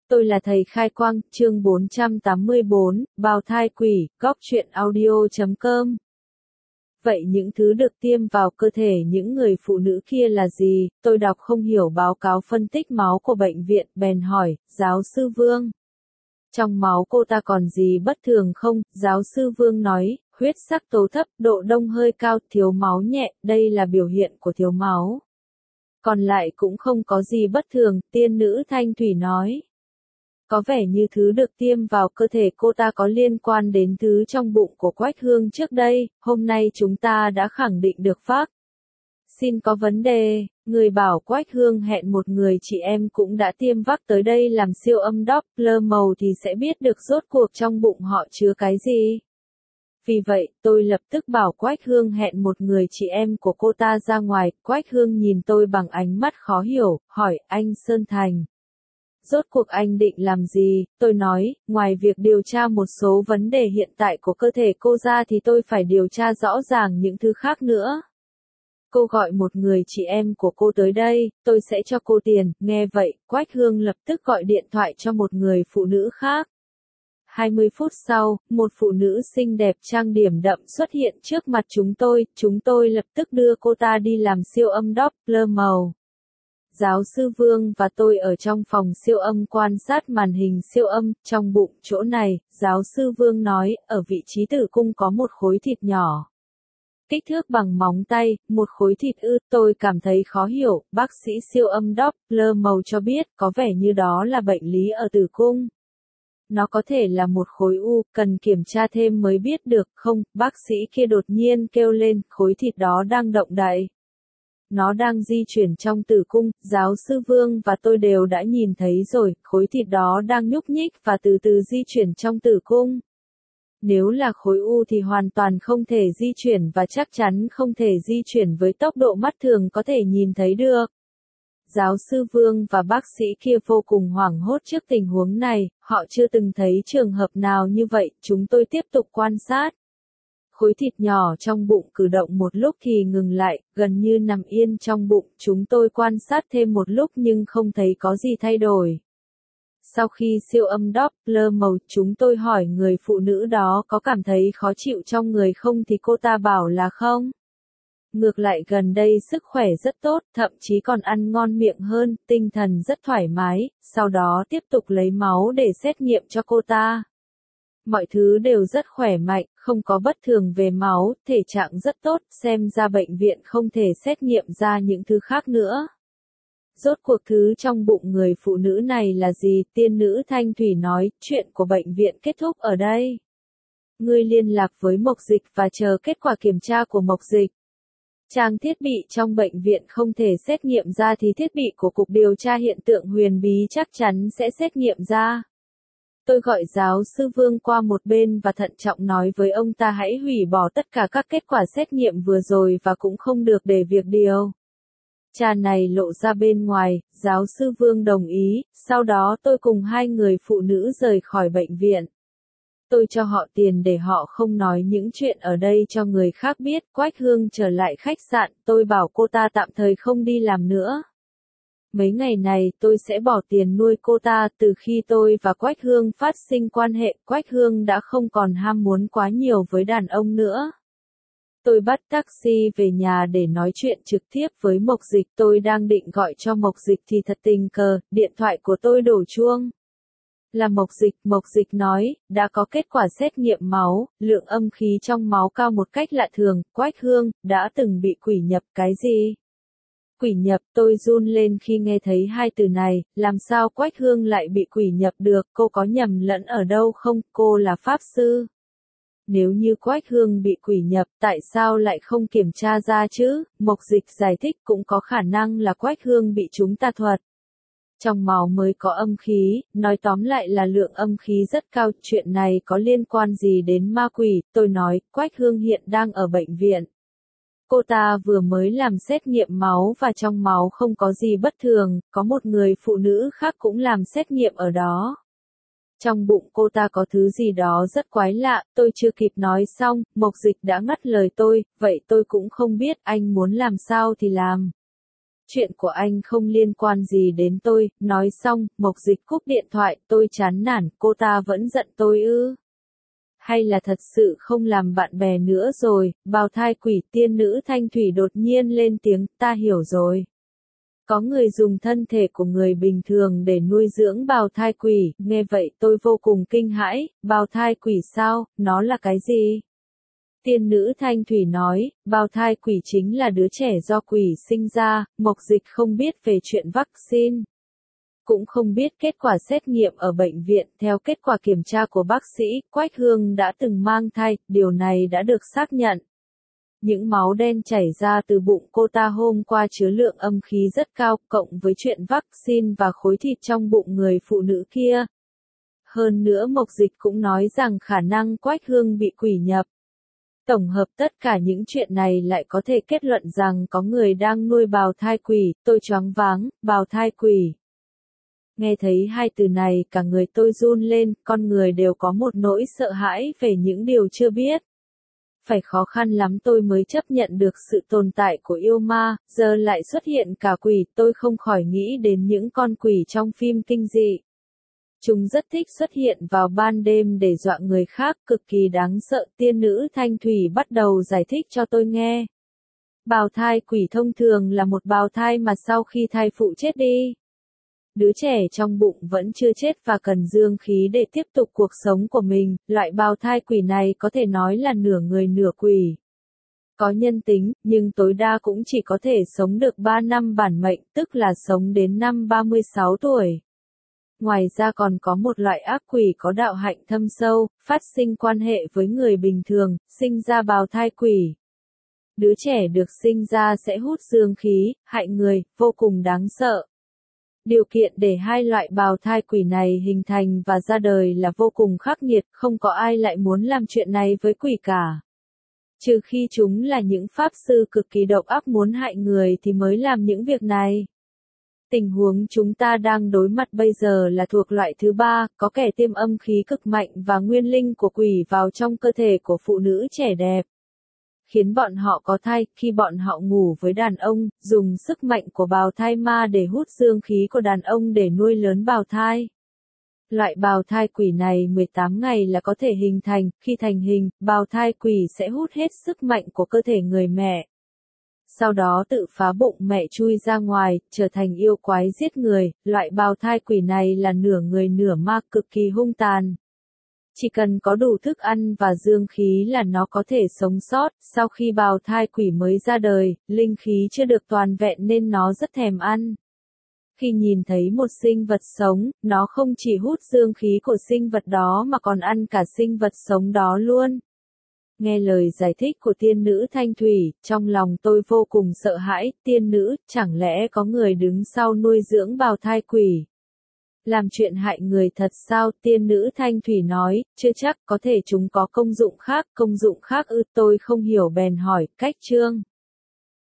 Tôi là thầy Khai Quang, chương 484, bào thai quỷ, góc truyện audio.com. Vậy những thứ được tiêm vào cơ thể những người phụ nữ kia là gì? Tôi đọc không hiểu báo cáo phân tích máu của bệnh viện, bèn hỏi, giáo sư Vương. Trong máu cô ta còn gì bất thường không? Giáo sư Vương nói, huyết sắc tố thấp, độ đông hơi cao, thiếu máu nhẹ, đây là biểu hiện của thiếu máu. Còn lại cũng không có gì bất thường, tiên nữ Thanh Thủy nói. Có vẻ như thứ được tiêm vào cơ thể cô ta có liên quan đến thứ trong bụng của Quách Hương trước đây, hôm nay chúng ta đã khẳng định được phác. Xin có vấn đề, người bảo Quách Hương hẹn một người chị em cũng đã tiêm vắc tới đây làm siêu âm Doppler màu thì sẽ biết được rốt cuộc trong bụng họ chứa cái gì. Vì vậy, tôi lập tức bảo Quách Hương hẹn một người chị em của cô ta ra ngoài, Quách Hương nhìn tôi bằng ánh mắt khó hiểu, hỏi, anh Sơn Thành. Rốt cuộc anh định làm gì? Tôi nói, ngoài việc điều tra một số vấn đề hiện tại của cơ thể cô ra thì tôi phải điều tra rõ ràng những thứ khác nữa. Cô gọi một người chị em của cô tới đây, tôi sẽ cho cô tiền. Nghe vậy, Quách Hương lập tức gọi điện thoại cho một người phụ nữ khác. 20 phút sau, một phụ nữ xinh đẹp trang điểm đậm xuất hiện trước mặt chúng tôi lập tức đưa cô ta đi làm siêu âm Doppler màu. Giáo sư Vương và tôi ở trong phòng siêu âm quan sát màn hình siêu âm, trong bụng chỗ này, giáo sư Vương nói, ở vị trí tử cung có một khối thịt nhỏ. Kích thước bằng móng tay, một khối thịt tôi cảm thấy khó hiểu, bác sĩ siêu âm Doppler màu cho biết, có vẻ như đó là bệnh lý ở tử cung. Nó có thể là một khối u, cần kiểm tra thêm mới biết được, không, bác sĩ kia đột nhiên kêu lên, khối thịt đó đang động đậy. Nó đang di chuyển trong tử cung, giáo sư Vương và tôi đều đã nhìn thấy rồi, khối thịt đó đang nhúc nhích và từ từ di chuyển trong tử cung. Nếu là khối u thì hoàn toàn không thể di chuyển và chắc chắn không thể di chuyển với tốc độ mắt thường có thể nhìn thấy được. Giáo sư Vương và bác sĩ kia vô cùng hoảng hốt trước tình huống này, họ chưa từng thấy trường hợp nào như vậy, chúng tôi tiếp tục quan sát. Khối thịt nhỏ trong bụng cử động một lúc thì ngừng lại, gần như nằm yên trong bụng, chúng tôi quan sát thêm một lúc nhưng không thấy có gì thay đổi. Sau khi siêu âm Doppler màu, chúng tôi hỏi người phụ nữ đó có cảm thấy khó chịu trong người không thì cô ta bảo là không. Ngược lại gần đây sức khỏe rất tốt, thậm chí còn ăn ngon miệng hơn, tinh thần rất thoải mái, sau đó tiếp tục lấy máu để xét nghiệm cho cô ta. Mọi thứ đều rất khỏe mạnh, không có bất thường về máu, thể trạng rất tốt, xem ra bệnh viện không thể xét nghiệm ra những thứ khác nữa. Rốt cuộc thứ trong bụng người phụ nữ này là gì? Tiên nữ Thanh Thủy nói, chuyện của bệnh viện kết thúc ở đây. Ngươi liên lạc với Mộc Dịch và chờ kết quả kiểm tra của Mộc Dịch. Trang thiết bị trong bệnh viện không thể xét nghiệm ra thì thiết bị của Cục Điều tra Hiện tượng Huyền Bí chắc chắn sẽ xét nghiệm ra. Tôi gọi giáo sư Vương qua một bên và thận trọng nói với ông ta hãy hủy bỏ tất cả các kết quả xét nghiệm vừa rồi và cũng không được để việc điều tra này lộ ra bên ngoài, giáo sư Vương đồng ý, sau đó tôi cùng hai người phụ nữ rời khỏi bệnh viện. Tôi cho họ tiền để họ không nói những chuyện ở đây cho người khác biết, Quách Hương trở lại khách sạn, tôi bảo cô ta tạm thời không đi làm nữa. Mấy ngày này tôi sẽ bỏ tiền nuôi cô ta, từ khi tôi và Quách Hương phát sinh quan hệ, Quách Hương đã không còn ham muốn quá nhiều với đàn ông nữa. Tôi bắt taxi về nhà để nói chuyện trực tiếp với Mộc Dịch, tôi đang định gọi cho Mộc Dịch thì thật tình cờ, điện thoại của tôi đổ chuông. Là Mộc Dịch nói, đã có kết quả xét nghiệm máu, lượng âm khí trong máu cao một cách lạ thường, Quách Hương, đã từng bị quỷ nhập cái gì? Quỷ nhập, tôi run lên khi nghe thấy hai từ này, làm sao Quách Hương lại bị quỷ nhập được, cô có nhầm lẫn ở đâu không, cô là pháp sư. Nếu như Quách Hương bị quỷ nhập, tại sao lại không kiểm tra ra chứ? Mộc Dịch giải thích cũng có khả năng là Quách Hương bị chúng tà thuật. Trong máu mới có âm khí, nói tóm lại là lượng âm khí rất cao, chuyện này có liên quan gì đến ma quỷ, tôi nói, Quách Hương hiện đang ở bệnh viện. Cô ta vừa mới làm xét nghiệm máu và trong máu không có gì bất thường, có một người phụ nữ khác cũng làm xét nghiệm ở đó. Trong bụng cô ta có thứ gì đó rất quái lạ, tôi chưa kịp nói xong, Mộc Dịch đã ngắt lời tôi, vậy tôi cũng không biết anh muốn làm sao thì làm. Chuyện của anh không liên quan gì đến tôi, nói xong, Mộc Dịch cúp điện thoại, tôi chán nản, cô ta vẫn giận tôi ư? Hay là thật sự không làm bạn bè nữa rồi, bào thai quỷ tiên nữ Thanh Thủy đột nhiên lên tiếng, ta hiểu rồi. Có người dùng thân thể của người bình thường để nuôi dưỡng bào thai quỷ, nghe vậy tôi vô cùng kinh hãi, bào thai quỷ sao, nó là cái gì? Tiên nữ Thanh Thủy nói, bào thai quỷ chính là đứa trẻ do quỷ sinh ra, Mộc Dịch không biết về chuyện vaccine. Cũng không biết kết quả xét nghiệm ở bệnh viện, theo kết quả kiểm tra của bác sĩ, Quách Hương đã từng mang thai, điều này đã được xác nhận. Những máu đen chảy ra từ bụng cô ta hôm qua chứa lượng âm khí rất cao, cộng với chuyện vaccine và khối thịt trong bụng người phụ nữ kia. Hơn nữa Mộc Dịch cũng nói rằng khả năng Quách Hương bị quỷ nhập. Tổng hợp tất cả những chuyện này lại có thể kết luận rằng có người đang nuôi bào thai quỷ, tôi choáng váng, bào thai quỷ. Nghe thấy hai từ này cả người tôi run lên, con người đều có một nỗi sợ hãi về những điều chưa biết. Phải khó khăn lắm tôi mới chấp nhận được sự tồn tại của yêu ma, giờ lại xuất hiện cả quỷ, tôi không khỏi nghĩ đến những con quỷ trong phim kinh dị. Chúng rất thích xuất hiện vào ban đêm để dọa người khác, cực kỳ đáng sợ. Tiên nữ Thanh Thủy bắt đầu giải thích cho tôi nghe. Bào thai quỷ thông thường là một bào thai mà sau khi thai phụ chết đi, đứa trẻ trong bụng vẫn chưa chết và cần dương khí để tiếp tục cuộc sống của mình. Loại bào thai quỷ này có thể nói là nửa người nửa quỷ. Có nhân tính, nhưng tối đa cũng chỉ có thể sống được 3 năm bản mệnh, tức là sống đến năm 36 tuổi. Ngoài ra còn có một loại ác quỷ có đạo hạnh thâm sâu, phát sinh quan hệ với người bình thường, sinh ra bào thai quỷ. Đứa trẻ được sinh ra sẽ hút dương khí, hại người, vô cùng đáng sợ. Điều kiện để hai loại bào thai quỷ này hình thành và ra đời là vô cùng khắc nghiệt, không có ai lại muốn làm chuyện này với quỷ cả. Trừ khi chúng là những pháp sư cực kỳ độc ác muốn hại người thì mới làm những việc này. Tình huống chúng ta đang đối mặt bây giờ là thuộc loại thứ ba, có kẻ tiêm âm khí cực mạnh và nguyên linh của quỷ vào trong cơ thể của phụ nữ trẻ đẹp. Khiến bọn họ có thai, khi bọn họ ngủ với đàn ông, dùng sức mạnh của bào thai ma để hút dương khí của đàn ông để nuôi lớn bào thai. Loại bào thai quỷ này 18 ngày là có thể hình thành, khi thành hình, bào thai quỷ sẽ hút hết sức mạnh của cơ thể người mẹ. Sau đó tự phá bụng mẹ chui ra ngoài, trở thành yêu quái giết người. Loại bào thai quỷ này là nửa người nửa ma, cực kỳ hung tàn. Chỉ cần có đủ thức ăn và dương khí là nó có thể sống sót. Sau khi bào thai quỷ mới ra đời, linh khí chưa được toàn vẹn nên nó rất thèm ăn. Khi nhìn thấy một sinh vật sống, nó không chỉ hút dương khí của sinh vật đó mà còn ăn cả sinh vật sống đó luôn. Nghe lời giải thích của tiên nữ Thanh Thủy, trong lòng tôi vô cùng sợ hãi. Tiên nữ, chẳng lẽ có người đứng sau nuôi dưỡng bào thai quỷ? Làm chuyện hại người thật sao? Tiên nữ Thanh Thủy nói, chưa chắc, có thể chúng có công dụng khác ư? Tôi không hiểu bèn hỏi, cách chương.